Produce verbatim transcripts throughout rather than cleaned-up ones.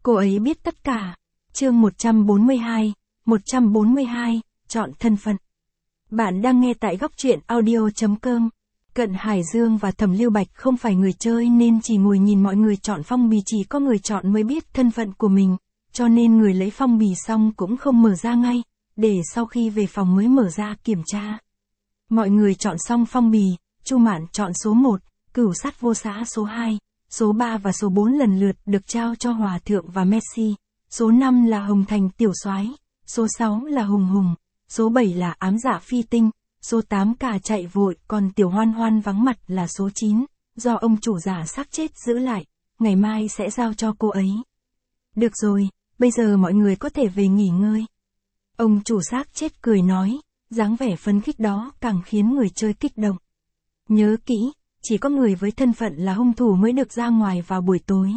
Cô ấy biết tất cả. Chương một trăm bốn mươi hai, một trăm bốn mươi hai, chọn thân phận. Bạn đang nghe tại góc truyện audio chấm com. Cận Hải Dương và Thẩm Lưu Bạch không phải người chơi nên chỉ ngồi nhìn mọi người chọn phong bì, chỉ có người chọn mới biết thân phận của mình, cho nên người lấy phong bì xong cũng không mở ra ngay, để sau khi về phòng mới mở ra kiểm tra. Mọi người chọn xong phong bì, Chu Mạn chọn số một, Cửu Sát Vô Xã số hai, số ba và số bốn lần lượt được trao cho Hòa Thượng và Messi, số năm là Hồng Thành Tiểu Soái, số sáu là Hùng Hùng, số bảy là Ám Dạ Phi Tinh, số tám Cả Chạy Vội, còn Tiểu Hoan Hoan vắng mặt là số chín, do ông chủ giả xác chết giữ lại, ngày mai sẽ giao cho cô ấy. Được rồi, bây giờ mọi người có thể về nghỉ ngơi. Ông chủ xác chết cười nói, dáng vẻ phấn khích đó càng khiến người chơi kích động. Nhớ kỹ, chỉ có người với thân phận là hung thủ mới được ra ngoài vào buổi tối.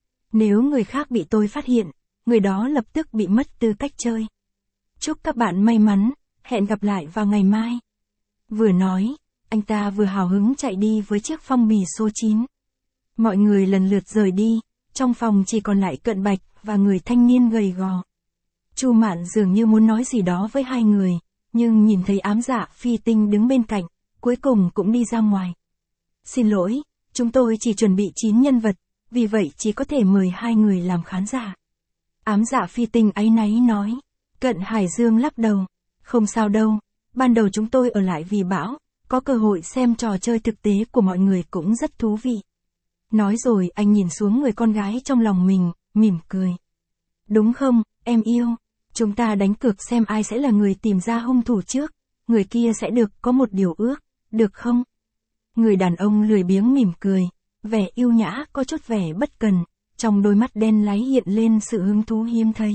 Nếu người khác bị tôi phát hiện, người đó lập tức bị mất tư cách chơi. Chúc các bạn may mắn, hẹn gặp lại vào ngày mai. Vừa nói, anh ta vừa hào hứng chạy đi với chiếc phong bì số chín. Mọi người lần lượt rời đi, trong phòng chỉ còn lại Cận Bạch và người thanh niên gầy gò. Chu Mạn dường như muốn nói gì đó với hai người, nhưng nhìn thấy Ám Dạ Phi Tinh đứng bên cạnh, cuối cùng cũng đi ra ngoài. Xin lỗi, chúng tôi chỉ chuẩn bị chín nhân vật, vì vậy chỉ có thể mời hai người làm khán giả. Ám Dạ Phi Tinh áy náy nói. Cận Hải Dương lắc đầu. Không sao đâu, ban đầu chúng tôi ở lại vì bão, có cơ hội xem trò chơi thực tế của mọi người cũng rất thú vị. Nói rồi anh nhìn xuống người con gái trong lòng mình, mỉm cười. Đúng không, em yêu? Chúng ta đánh cược xem ai sẽ là người tìm ra hung thủ trước, người kia sẽ được có một điều ước, được không? Người đàn ông lười biếng mỉm cười, vẻ yêu nhã có chút vẻ bất cần, trong đôi mắt đen láy hiện lên sự hứng thú hiếm thấy.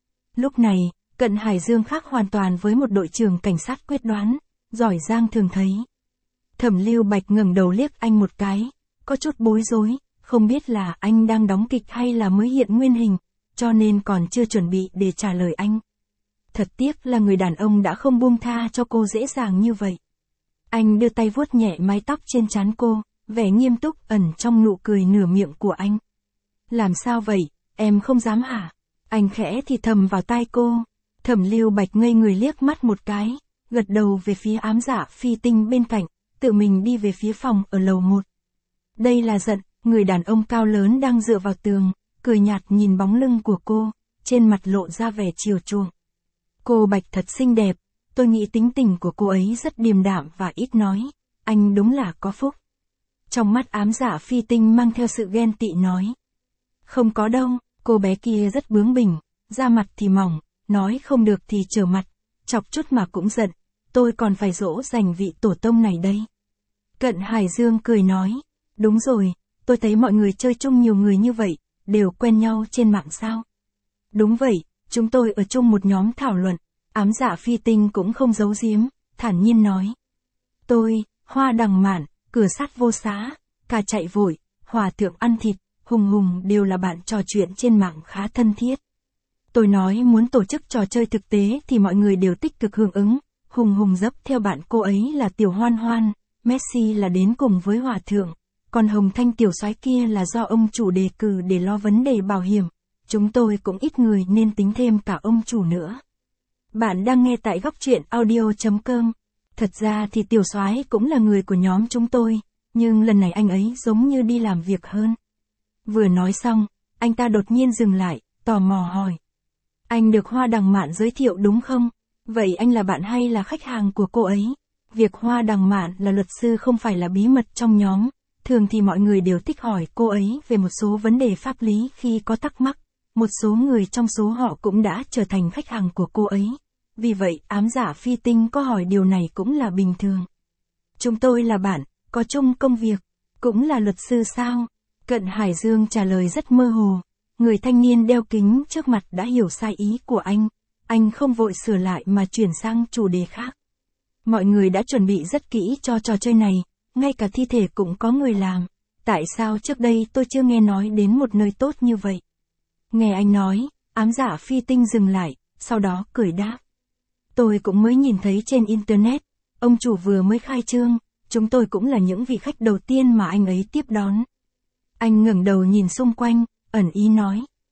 Lúc này, Cận Hải Dương khác hoàn toàn với một đội trưởng cảnh sát quyết đoán, giỏi giang thường thấy. Thẩm Lưu Bạch ngẩng đầu liếc anh một cái, có chút bối rối, không biết là anh đang đóng kịch hay là mới hiện nguyên hình, cho nên còn chưa chuẩn bị để trả lời anh. Thật tiếc là người đàn ông đã không buông tha cho cô dễ dàng như vậy. Anh đưa tay vuốt nhẹ mái tóc trên trán cô, vẻ nghiêm túc ẩn trong nụ cười nửa miệng của anh. Làm sao vậy, em không dám hả? Anh khẽ thì thầm vào tai cô. Thẩm Lưu Bạch ngây người liếc mắt một cái, gật đầu về phía Ám Dạ Phi Tinh bên cạnh, tự mình đi về phía phòng ở lầu một. Đây là Giận, người đàn ông cao lớn đang dựa vào tường, cười nhạt nhìn bóng lưng của cô, trên mặt lộ ra vẻ chiều chuộng. Cô Bạch thật xinh đẹp, tôi nghĩ tính tình của cô ấy rất điềm đạm và ít nói, anh đúng là có phúc. Trong mắt Ám Dạ Phi Tinh mang theo sự ghen tị nói. Không có đâu, cô bé kia rất bướng bỉnh, da mặt thì mỏng, nói không được thì trở mặt, chọc chút mà cũng giận, tôi còn phải dỗ dành vị tổ tông này đây. Cận Hải Dương cười nói, đúng rồi, tôi thấy mọi người chơi chung nhiều người như vậy, đều quen nhau trên mạng sao? Đúng vậy, chúng tôi ở chung một nhóm thảo luận. Ám Dạ Phi Tinh cũng không giấu giếm, thản nhiên nói. Tôi, Hoa Đằng Mạn, Cửa Sát Vô Xã, Cả Chạy Vội, Hòa Thượng Ăn Thịt, Hùng Hùng đều là bạn trò chuyện trên mạng khá thân thiết. Tôi nói muốn tổ chức trò chơi thực tế thì mọi người đều tích cực hưởng ứng. Hùng Hùng dấp theo bạn cô ấy là Tiểu Hoan Hoan, Messi là đến cùng với Hòa Thượng, còn Hồng Thanh Tiểu Soái kia là do ông chủ đề cử để lo vấn đề bảo hiểm. Chúng tôi cũng ít người nên tính thêm cả ông chủ nữa. Bạn đang nghe tại góc truyện audio chấm com. Thật ra thì Tiểu Soái cũng là người của nhóm chúng tôi, nhưng lần này anh ấy giống như đi làm việc hơn. Vừa nói xong, anh ta đột nhiên dừng lại, tò mò hỏi. Anh được Hoa Đằng Mạn giới thiệu đúng không? Vậy anh là bạn hay là khách hàng của cô ấy? Việc Hoa Đằng Mạn là luật sư không phải là bí mật trong nhóm, thường thì mọi người đều thích hỏi cô ấy về một số vấn đề pháp lý khi có thắc mắc. Một số người trong số họ cũng đã trở thành khách hàng của cô ấy. Vì vậy, Ám Dạ Phi Tinh có hỏi điều này cũng là bình thường. Chúng tôi là bạn, có chung công việc, cũng là luật sư sao? Cận Hải Dương trả lời rất mơ hồ. Người thanh niên đeo kính trước mặt đã hiểu sai ý của anh. Anh không vội sửa lại mà chuyển sang chủ đề khác. Mọi người đã chuẩn bị rất kỹ cho trò chơi này, ngay cả thi thể cũng có người làm. Tại sao trước đây tôi chưa nghe nói đến một nơi tốt như vậy? Nghe anh nói, Ám Dạ Phi Tinh dừng lại, sau đó cười đáp. Tôi cũng mới nhìn thấy trên Internet, ông chủ vừa mới khai trương, chúng tôi cũng là những vị khách đầu tiên mà anh ấy tiếp đón. Anh ngẩng đầu nhìn xung quanh, ẩn ý nói,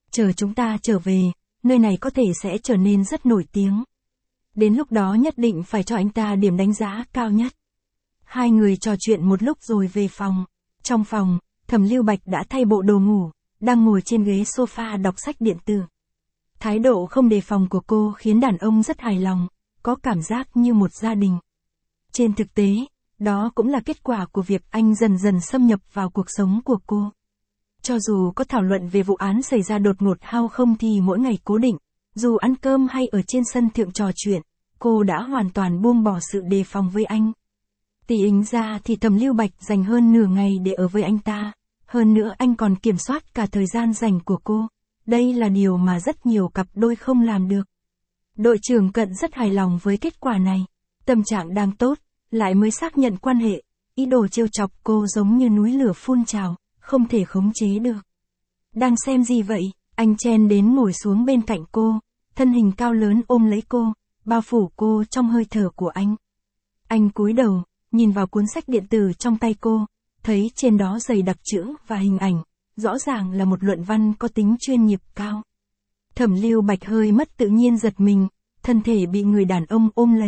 Chờ chúng ta trở về, nơi này có thể sẽ trở nên rất nổi tiếng. Đến lúc đó nhất định phải cho anh ta điểm đánh giá cao nhất. Hai người trò chuyện một lúc rồi về phòng. Trong phòng, Thẩm Lưu Bạch đã thay bộ đồ ngủ, đang ngồi trên ghế sofa đọc sách điện tử. Thái độ không đề phòng của cô khiến đàn ông rất hài lòng, có cảm giác như một gia đình. Trên thực tế, đó cũng là kết quả của việc anh dần dần xâm nhập vào cuộc sống của cô. Cho dù có thảo luận về vụ án xảy ra đột ngột hay không thì mỗi ngày cố định, dù ăn cơm hay ở trên sân thượng trò chuyện, cô đã hoàn toàn buông bỏ sự đề phòng với anh. Tỷ ính ra thì Thẩm Lưu Bạch dành hơn nửa ngày để ở với anh ta, hơn nữa anh còn kiểm soát cả thời gian dành của cô. Đây là điều mà rất nhiều cặp đôi không làm được. Đội trưởng Cận rất hài lòng với kết quả này. Tâm trạng đang tốt, lại mới xác nhận quan hệ, ý đồ trêu chọc cô giống như núi lửa phun trào, không thể khống chế được. Đang xem gì vậy? Anh chen đến ngồi xuống bên cạnh cô, thân hình cao lớn ôm lấy cô, bao phủ cô trong hơi thở của anh. Anh cúi đầu, nhìn vào cuốn sách điện tử trong tay cô, thấy trên đó dày đặc chữ và hình ảnh, rõ ràng là một luận văn có tính chuyên nghiệp cao. Thẩm Lưu Bạch hơi mất tự nhiên giật mình, thân thể bị người đàn ông ôm lấy.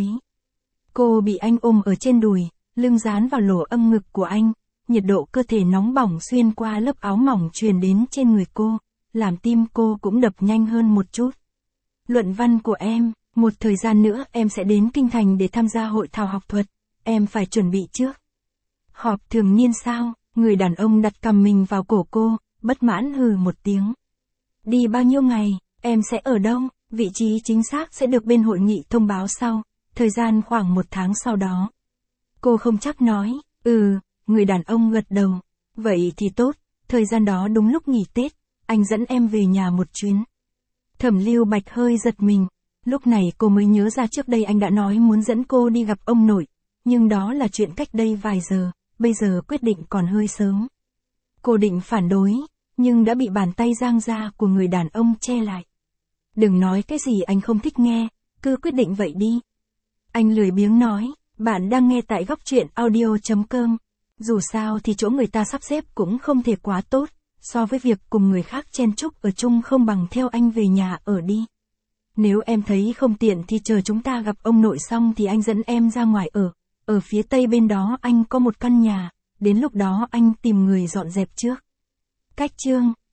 Cô bị anh ôm ở trên đùi, lưng dán vào lỗ âm ngực của anh, nhiệt độ cơ thể nóng bỏng xuyên qua lớp áo mỏng truyền đến trên người cô, làm tim cô cũng đập nhanh hơn một chút. Luận văn của em, một thời gian nữa em sẽ đến Kinh Thành để tham gia hội thảo học thuật, em phải chuẩn bị trước. Họp thường niên sao? Người đàn ông đặt cằm mình vào cổ cô, bất mãn hừ một tiếng. Đi bao nhiêu ngày, em sẽ ở đâu? Vị trí chính xác sẽ được bên hội nghị thông báo sau, thời gian khoảng một tháng sau đó. Cô không chắc nói, ừ, người đàn ông gật đầu. Vậy thì tốt, thời gian đó đúng lúc nghỉ Tết, anh dẫn em về nhà một chuyến. Thẩm Lưu Bạch hơi giật mình, lúc này cô mới nhớ ra trước đây anh đã nói muốn dẫn cô đi gặp ông nội, nhưng đó là chuyện cách đây vài giờ, bây giờ quyết định còn hơi sớm. Cô định phản đối, nhưng đã bị bàn tay giang ra của người đàn ông che lại. Đừng nói cái gì anh không thích nghe, cứ quyết định vậy đi. Anh lười biếng nói, bạn đang nghe tại góc truyện audio chấm com. Dù sao thì chỗ người ta sắp xếp cũng không thể quá tốt, so với việc cùng người khác chen chúc ở chung không bằng theo anh về nhà ở đi. Nếu em thấy không tiện thì chờ chúng ta gặp ông nội xong thì anh dẫn em ra ngoài ở. Ở phía tây bên đó anh có một căn nhà, đến lúc đó anh tìm người dọn dẹp trước. Cách chương